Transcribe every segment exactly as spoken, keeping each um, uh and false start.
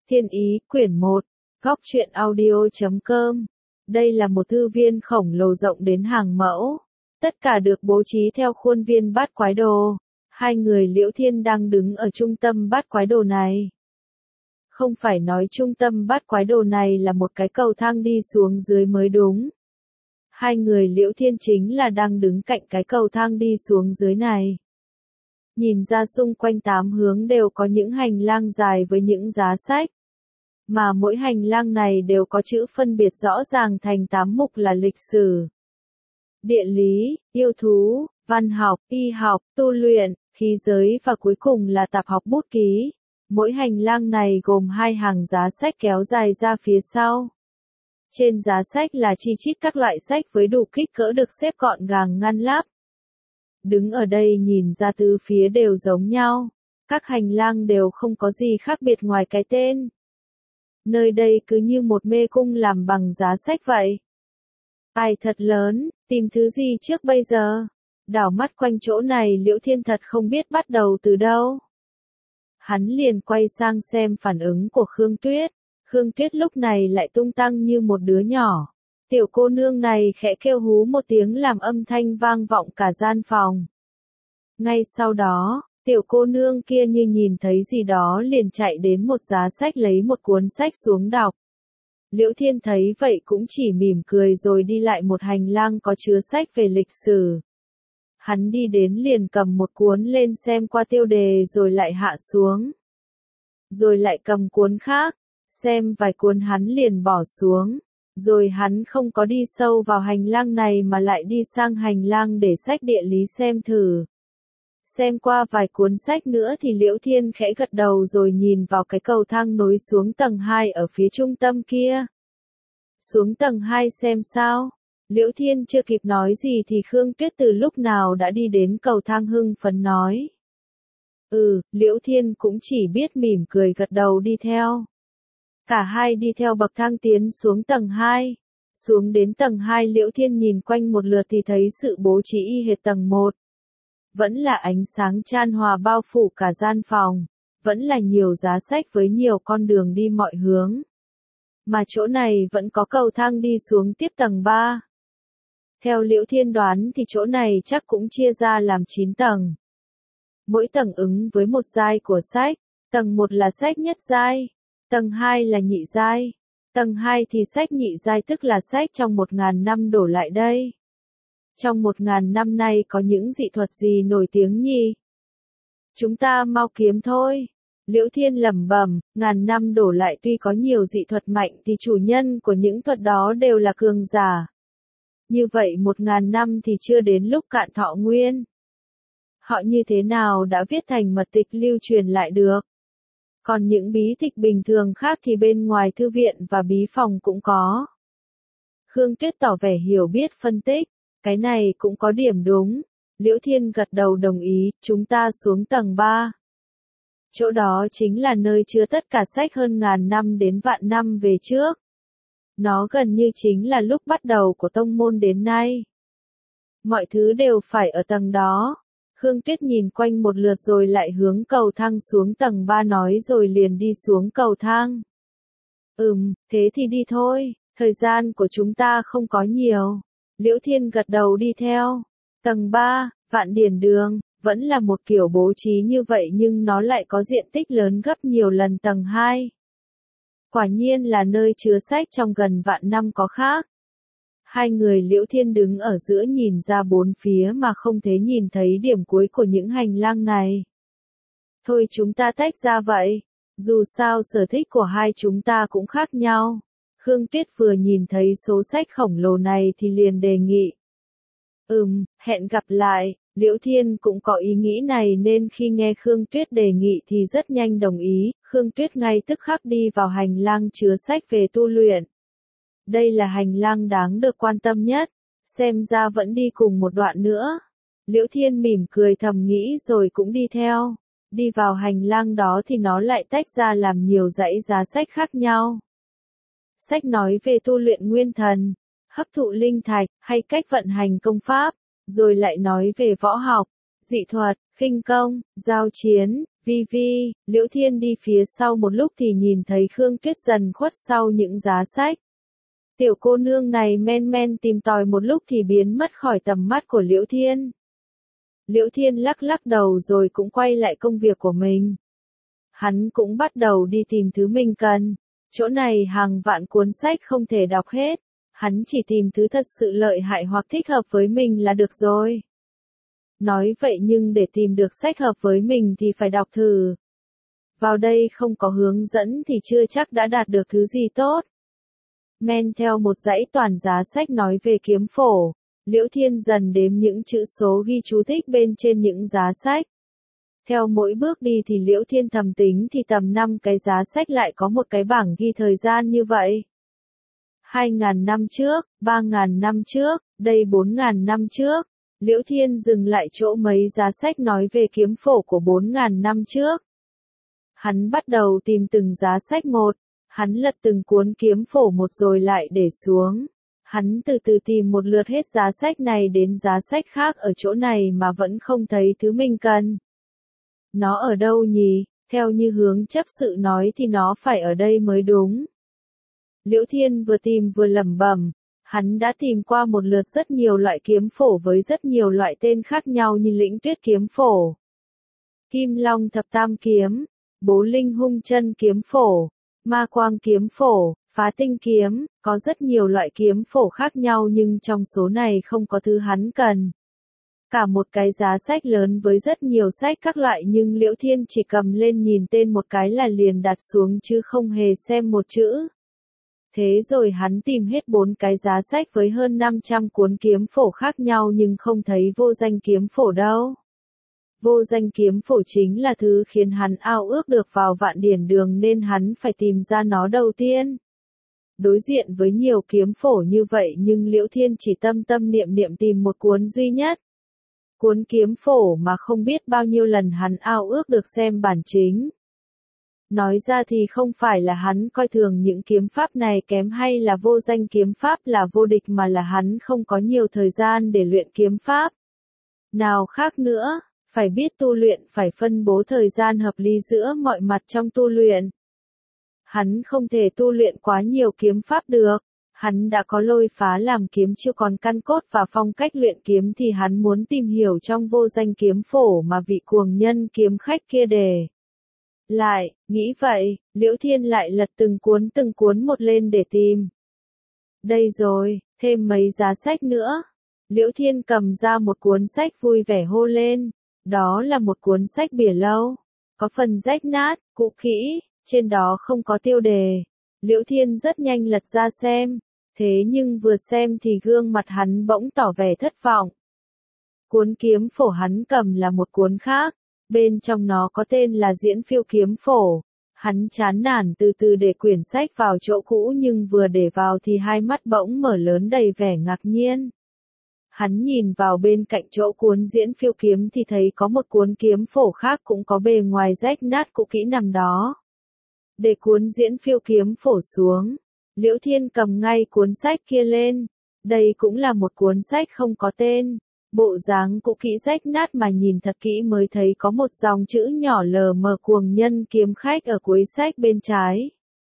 Thiên Ý, quyển một, góc truyện audio chấm com. Đây là một thư viên khổng lồ rộng đến hàng mẫu. Tất cả được bố trí theo khuôn viên bát quái đồ. Hai người Liễu Thiên đang đứng ở trung tâm bát quái đồ này. Không phải nói trung tâm bát quái đồ này là một cái cầu thang đi xuống dưới mới đúng. Hai người Liễu Thiên chính là đang đứng cạnh cái cầu thang đi xuống dưới này. Nhìn ra xung quanh tám hướng đều có những hành lang dài với những giá sách. Mà mỗi hành lang này đều có chữ phân biệt rõ ràng thành tám mục là lịch sử, địa lý, yêu thú, văn học, y học, tu luyện, khí giới và cuối cùng là tạp học bút ký. Mỗi hành lang này gồm hai hàng giá sách kéo dài ra phía sau. Trên giá sách là chi chít các loại sách với đủ kích cỡ được xếp gọn gàng ngăn nắp. Đứng ở đây nhìn ra tứ phía đều giống nhau. Các hành lang đều không có gì khác biệt ngoài cái tên. Nơi đây cứ như một mê cung làm bằng giá sách vậy. Ai thật lớn, tìm thứ gì trước bây giờ? Đảo mắt quanh chỗ này Liễu Thiên thật không biết bắt đầu từ đâu. Hắn liền quay sang xem phản ứng của Khương Tuyết. Khương Tuyết lúc này lại tung tăng như một đứa nhỏ. Tiểu cô nương này khẽ kêu hú một tiếng làm âm thanh vang vọng cả gian phòng. Ngay sau đó, tiểu cô nương kia như nhìn thấy gì đó liền chạy đến một giá sách lấy một cuốn sách xuống đọc. Liễu Thiên thấy vậy cũng chỉ mỉm cười rồi đi lại một hành lang có chứa sách về lịch sử. Hắn đi đến liền cầm một cuốn lên xem qua tiêu đề rồi lại hạ xuống. Rồi lại cầm cuốn khác, xem vài cuốn hắn liền bỏ xuống. Rồi hắn không có đi sâu vào hành lang này mà lại đi sang hành lang để sách địa lý xem thử. Xem qua vài cuốn sách nữa thì Liễu Thiên khẽ gật đầu rồi nhìn vào cái cầu thang nối xuống tầng hai ở phía trung tâm kia. Xuống tầng hai xem sao? Liễu Thiên chưa kịp nói gì thì Khương Tuyết từ lúc nào đã đi đến cầu thang hưng phấn nói. Ừ, Liễu Thiên cũng chỉ biết mỉm cười gật đầu đi theo. Cả hai đi theo bậc thang tiến xuống tầng hai. Xuống đến tầng hai Liễu Thiên nhìn quanh một lượt thì thấy sự bố trí y hệt tầng một. Vẫn là ánh sáng chan hòa bao phủ cả gian phòng. Vẫn là nhiều giá sách với nhiều con đường đi mọi hướng. Mà chỗ này vẫn có cầu thang đi xuống tiếp tầng ba. Theo Liễu Thiên đoán thì chỗ này chắc cũng chia ra làm chín tầng. Mỗi tầng ứng với một giai của sách. Tầng một là sách nhất giai. Tầng hai là nhị giai. Tầng hai thì sách nhị giai tức là sách trong một ngàn năm đổ lại đây. Trong một ngàn năm nay có những dị thuật gì nổi tiếng nhỉ? Chúng ta mau kiếm thôi. Liễu Thiên lẩm bẩm, ngàn năm đổ lại tuy có nhiều dị thuật mạnh thì chủ nhân của những thuật đó đều là cường giả. Như vậy một ngàn năm thì chưa đến lúc cạn thọ nguyên. Họ như thế nào đã viết thành mật tịch lưu truyền lại được? Còn những bí tịch bình thường khác thì bên ngoài thư viện và bí phòng cũng có. Khương Tuyết tỏ vẻ hiểu biết phân tích, cái này cũng có điểm đúng. Liễu Thiên gật đầu đồng ý, chúng ta xuống tầng ba. Chỗ đó chính là nơi chứa tất cả sách hơn ngàn năm đến vạn năm về trước. Nó gần như chính là lúc bắt đầu của tông môn đến nay. Mọi thứ đều phải ở tầng đó. Khương Tuyết nhìn quanh một lượt rồi lại hướng cầu thang xuống tầng ba nói rồi liền đi xuống cầu thang. Ừm, thế thì đi thôi, thời gian của chúng ta không có nhiều. Liễu Thiên gật đầu đi theo. Tầng ba, Vạn Điển Đường, vẫn là một kiểu bố trí như vậy nhưng nó lại có diện tích lớn gấp nhiều lần tầng hai. Quả nhiên là nơi chứa sách trong gần vạn năm có khác. Hai người Liễu Thiên đứng ở giữa nhìn ra bốn phía mà không thể nhìn thấy điểm cuối của những hành lang này. Thôi chúng ta tách ra vậy. Dù sao sở thích của hai chúng ta cũng khác nhau. Khương Tuyết vừa nhìn thấy số sách khổng lồ này thì liền đề nghị. Ừm, hẹn gặp lại. Liễu Thiên cũng có ý nghĩ này nên khi nghe Khương Tuyết đề nghị thì rất nhanh đồng ý. Khương Tuyết ngay tức khắc đi vào hành lang chứa sách về tu luyện. Đây là hành lang đáng được quan tâm nhất, xem ra vẫn đi cùng một đoạn nữa. Liễu Thiên mỉm cười thầm nghĩ rồi cũng đi theo. Đi vào hành lang đó thì nó lại tách ra làm nhiều dãy giá sách khác nhau. Sách nói về tu luyện nguyên thần, hấp thụ linh thạch, hay cách vận hành công pháp, rồi lại nói về võ học, dị thuật, khinh công, giao chiến, Vi Vi, Liễu Thiên đi phía sau một lúc thì nhìn thấy Khương Tuyết dần khuất sau những giá sách. Tiểu cô nương này men men tìm tòi một lúc thì biến mất khỏi tầm mắt của Liễu Thiên. Liễu Thiên lắc lắc đầu rồi cũng quay lại công việc của mình. Hắn cũng bắt đầu đi tìm thứ mình cần. Chỗ này hàng vạn cuốn sách không thể đọc hết. Hắn chỉ tìm thứ thật sự lợi hại hoặc thích hợp với mình là được rồi. Nói vậy nhưng để tìm được sách hợp với mình thì phải đọc thử. Vào đây không có hướng dẫn thì chưa chắc đã đạt được thứ gì tốt. Men theo một dãy toàn giá sách nói về kiếm phổ, Liễu Thiên dần đếm những chữ số ghi chú thích bên trên những giá sách. Theo mỗi bước đi thì Liễu Thiên thầm tính thì tầm năm cái giá sách lại có một cái bảng ghi thời gian như vậy. Hai ngàn năm trước, ba ngàn năm trước, đây bốn ngàn năm trước. Liễu Thiên dừng lại chỗ mấy giá sách nói về kiếm phổ của bốn ngàn năm trước. Hắn bắt đầu tìm từng giá sách một, hắn lật từng cuốn kiếm phổ một rồi lại để xuống. Hắn từ từ tìm một lượt hết giá sách này đến giá sách khác ở chỗ này mà vẫn không thấy thứ mình cần. Nó ở đâu nhỉ? Theo như hướng chấp sự nói thì nó phải ở đây mới đúng. Liễu Thiên vừa tìm vừa lẩm bẩm. Hắn đã tìm qua một lượt rất nhiều loại kiếm phổ với rất nhiều loại tên khác nhau như Lĩnh Tuyết kiếm phổ, Kim Long thập tam kiếm, Bố Linh hung chân kiếm phổ, Ma Quang kiếm phổ, Phá tinh kiếm, có rất nhiều loại kiếm phổ khác nhau nhưng trong số này không có thứ hắn cần. Cả một cái giá sách lớn với rất nhiều sách các loại nhưng Liễu Thiên chỉ cầm lên nhìn tên một cái là liền đặt xuống chứ không hề xem một chữ. Thế rồi hắn tìm hết bốn cái giá sách với hơn năm trăm cuốn kiếm phổ khác nhau nhưng không thấy vô danh kiếm phổ đâu. Vô danh kiếm phổ chính là thứ khiến hắn ao ước được vào vạn điển đường nên hắn phải tìm ra nó đầu tiên. Đối diện với nhiều kiếm phổ như vậy nhưng Liễu Thiên chỉ tâm tâm niệm niệm tìm một cuốn duy nhất. Cuốn kiếm phổ mà không biết bao nhiêu lần hắn ao ước được xem bản chính. Nói ra thì không phải là hắn coi thường những kiếm pháp này kém hay là vô danh kiếm pháp là vô địch mà là hắn không có nhiều thời gian để luyện kiếm pháp. Nào khác nữa, phải biết tu luyện phải phân bố thời gian hợp lý giữa mọi mặt trong tu luyện. Hắn không thể tu luyện quá nhiều kiếm pháp được. Hắn đã có lôi phá làm kiếm chiêu còn căn cốt và phong cách luyện kiếm thì hắn muốn tìm hiểu trong vô danh kiếm phổ mà vị cuồng nhân kiếm khách kia đề. Lại, nghĩ vậy, Liễu Thiên lại lật từng cuốn từng cuốn một lên để tìm. Đây rồi, thêm mấy giá sách nữa. Liễu Thiên cầm ra một cuốn sách vui vẻ hô lên. Đó là một cuốn sách bìa lâu. Có phần rách nát, cũ kỹ, trên đó không có tiêu đề. Liễu Thiên rất nhanh lật ra xem. Thế nhưng vừa xem thì gương mặt hắn bỗng tỏ vẻ thất vọng. Cuốn kiếm phổ hắn cầm là một cuốn khác. Bên trong nó có tên là Diễn Phiêu kiếm phổ. Hắn chán nản từ từ để quyển sách vào chỗ cũ nhưng vừa để vào thì hai mắt bỗng mở lớn đầy vẻ ngạc nhiên. Hắn nhìn vào bên cạnh chỗ cuốn Diễn Phiêu kiếm thì thấy có một cuốn kiếm phổ khác cũng có bề ngoài rách nát cũ kỹ nằm đó. Để cuốn Diễn Phiêu kiếm phổ xuống, Liễu Thiên cầm ngay cuốn sách kia lên. Đây cũng là một cuốn sách không có tên. Bộ dáng cũ kỹ rách nát mà nhìn thật kỹ mới thấy có một dòng chữ nhỏ lờ mờ cuồng nhân kiếm khách ở cuối sách bên trái.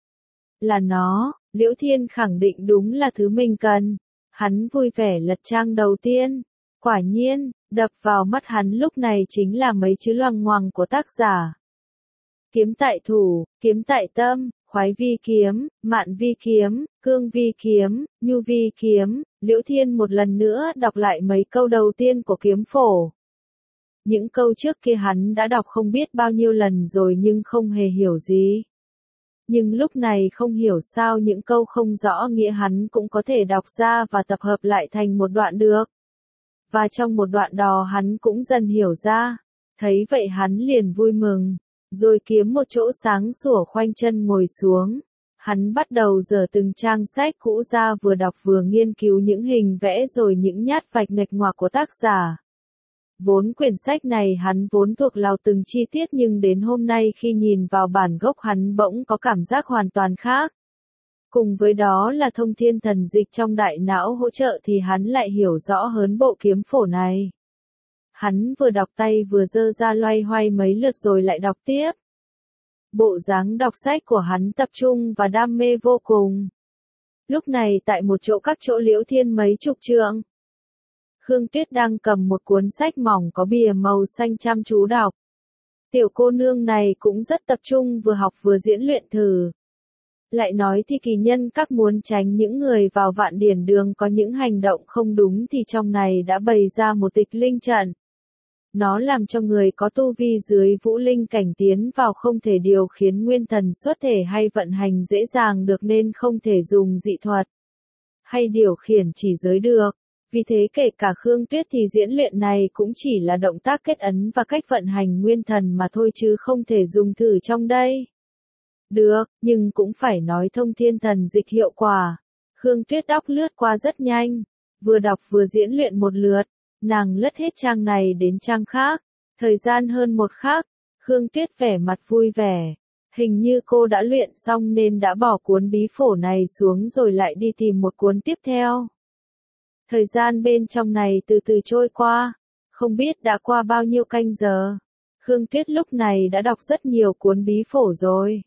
Là nó, Liễu Thiên khẳng định đúng là thứ mình cần. Hắn vui vẻ lật trang đầu tiên. Quả nhiên, đập vào mắt hắn lúc này chính là mấy chữ loằng ngoằng của tác giả. Kiếm tại thủ, kiếm tại tâm, khoái vi kiếm, mạn vi kiếm, cương vi kiếm, nhu vi kiếm. Liễu Thiên một lần nữa đọc lại mấy câu đầu tiên của kiếm phổ. Những câu trước kia hắn đã đọc không biết bao nhiêu lần rồi nhưng không hề hiểu gì. Nhưng lúc này không hiểu sao những câu không rõ nghĩa hắn cũng có thể đọc ra và tập hợp lại thành một đoạn được. Và trong một đoạn đó hắn cũng dần hiểu ra. Thấy vậy hắn liền vui mừng. Rồi kiếm một chỗ sáng sủa khoanh chân ngồi xuống. Hắn bắt đầu dở từng trang sách cũ ra vừa đọc vừa nghiên cứu những hình vẽ rồi những nhát vạch nghịch ngoạc của tác giả. Vốn quyển sách này hắn vốn thuộc lào từng chi tiết nhưng đến hôm nay khi nhìn vào bản gốc hắn bỗng có cảm giác hoàn toàn khác. Cùng với đó là thông thiên thần dịch trong đại não hỗ trợ thì hắn lại hiểu rõ hơn bộ kiếm phổ này. Hắn vừa đọc tay vừa giơ ra loay hoay mấy lượt rồi lại đọc tiếp. Bộ dáng đọc sách của hắn tập trung và đam mê vô cùng. Lúc này tại một chỗ cách chỗ Liễu Thiên mấy chục trượng, Khương Tuyết đang cầm một cuốn sách mỏng có bìa màu xanh chăm chú đọc. Tiểu cô nương này cũng rất tập trung vừa học vừa diễn luyện thử. Lại nói thì kỳ nhân các muốn tránh những người vào Vạn Điển Đường có những hành động không đúng thì trong này đã bày ra một tịch linh trận. Nó làm cho người có tu vi dưới vũ linh cảnh tiến vào không thể điều khiến nguyên thần xuất thể hay vận hành dễ dàng được nên không thể dùng dị thuật hay điều khiển chỉ giới được. Vì thế kể cả Khương Tuyết thì diễn luyện này cũng chỉ là động tác kết ấn và cách vận hành nguyên thần mà thôi chứ không thể dùng thử trong đây. Được, nhưng cũng phải nói thông thiên thần dịch hiệu quả. Khương Tuyết đọc lướt qua rất nhanh, vừa đọc vừa diễn luyện một lượt, nàng lướt hết trang này đến trang khác, thời gian hơn một khắc, Khương Tuyết vẻ mặt vui vẻ. Hình như cô đã luyện xong nên đã bỏ cuốn bí phổ này xuống rồi lại đi tìm một cuốn tiếp theo. Thời gian bên trong này từ từ trôi qua, không biết đã qua bao nhiêu canh giờ. Khương Tuyết lúc này đã đọc rất nhiều cuốn bí phổ rồi.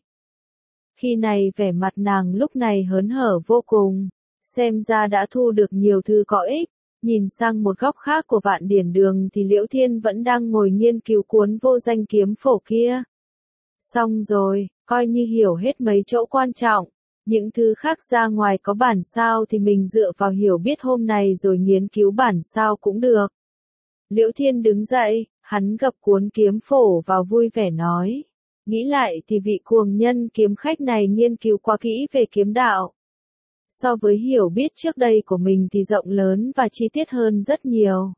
Khi này vẻ mặt nàng lúc này hớn hở vô cùng, xem ra đã thu được nhiều thứ có ích. Nhìn sang một góc khác của Vạn Điển Đường thì Liễu Thiên vẫn đang ngồi nghiên cứu cuốn vô danh kiếm phổ kia. Xong rồi, coi như hiểu hết mấy chỗ quan trọng. Những thứ khác ra ngoài có bản sao thì mình dựa vào hiểu biết hôm nay rồi nghiên cứu bản sao cũng được. Liễu Thiên đứng dậy, hắn gập cuốn kiếm phổ vào vui vẻ nói. Nghĩ lại thì vị cuồng nhân kiếm khách này nghiên cứu quá kỹ về kiếm đạo. So với hiểu biết trước đây của mình thì rộng lớn và chi tiết hơn rất nhiều.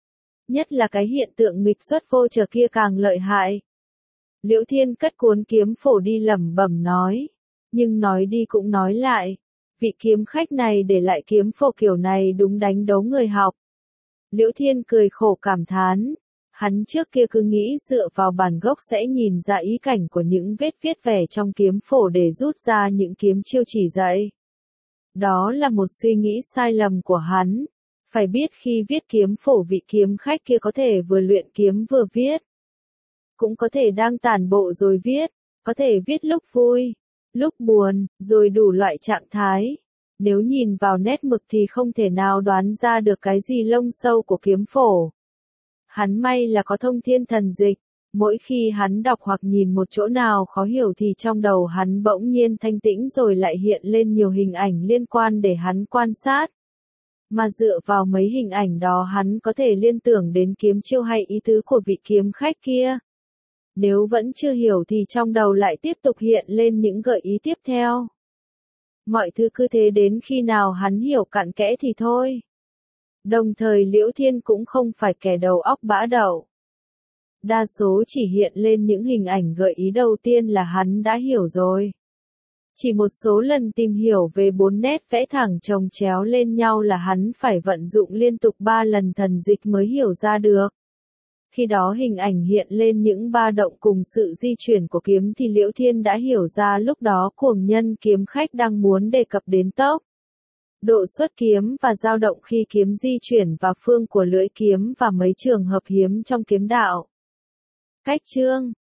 Nhất là cái hiện tượng nghịch xuất vô trở kia càng lợi hại. Liễu Thiên cất cuốn kiếm phổ đi lẩm bẩm nói. Nhưng nói đi cũng nói lại, vị kiếm khách này để lại kiếm phổ kiểu này đúng đánh đấu người học. Liễu Thiên cười khổ cảm thán, hắn trước kia cứ nghĩ dựa vào bản gốc sẽ nhìn ra ý cảnh của những vết viết vẻ trong kiếm phổ để rút ra những kiếm chiêu chỉ dạy. Đó là một suy nghĩ sai lầm của hắn, phải biết khi viết kiếm phổ vị kiếm khách kia có thể vừa luyện kiếm vừa viết. Cũng có thể đang tản bộ rồi viết, có thể viết lúc vui, lúc buồn, rồi đủ loại trạng thái. Nếu nhìn vào nét mực thì không thể nào đoán ra được cái gì lông sâu của kiếm phổ. Hắn may là có thông thiên thần dịch, mỗi khi hắn đọc hoặc nhìn một chỗ nào khó hiểu thì trong đầu hắn bỗng nhiên thanh tĩnh rồi lại hiện lên nhiều hình ảnh liên quan để hắn quan sát. Mà dựa vào mấy hình ảnh đó hắn có thể liên tưởng đến kiếm chiêu hay ý tứ của vị kiếm khách kia. Nếu vẫn chưa hiểu thì trong đầu lại tiếp tục hiện lên những gợi ý tiếp theo. Mọi thứ cứ thế đến khi nào hắn hiểu cặn kẽ thì thôi. Đồng thời Liễu Thiên cũng không phải kẻ đầu óc bã đậu. Đa số chỉ hiện lên những hình ảnh gợi ý đầu tiên là hắn đã hiểu rồi. Chỉ một số lần tìm hiểu về bốn nét vẽ thẳng chồng chéo lên nhau là hắn phải vận dụng liên tục ba lần thần dịch mới hiểu ra được. Khi đó hình ảnh hiện lên những ba động cùng sự di chuyển của kiếm thì Liễu Thiên đã hiểu ra lúc đó cuồng nhân kiếm khách đang muốn đề cập đến tốc độ xuất kiếm và dao động khi kiếm di chuyển và phương của lưỡi kiếm và mấy trường hợp hiếm trong kiếm đạo. Cách chương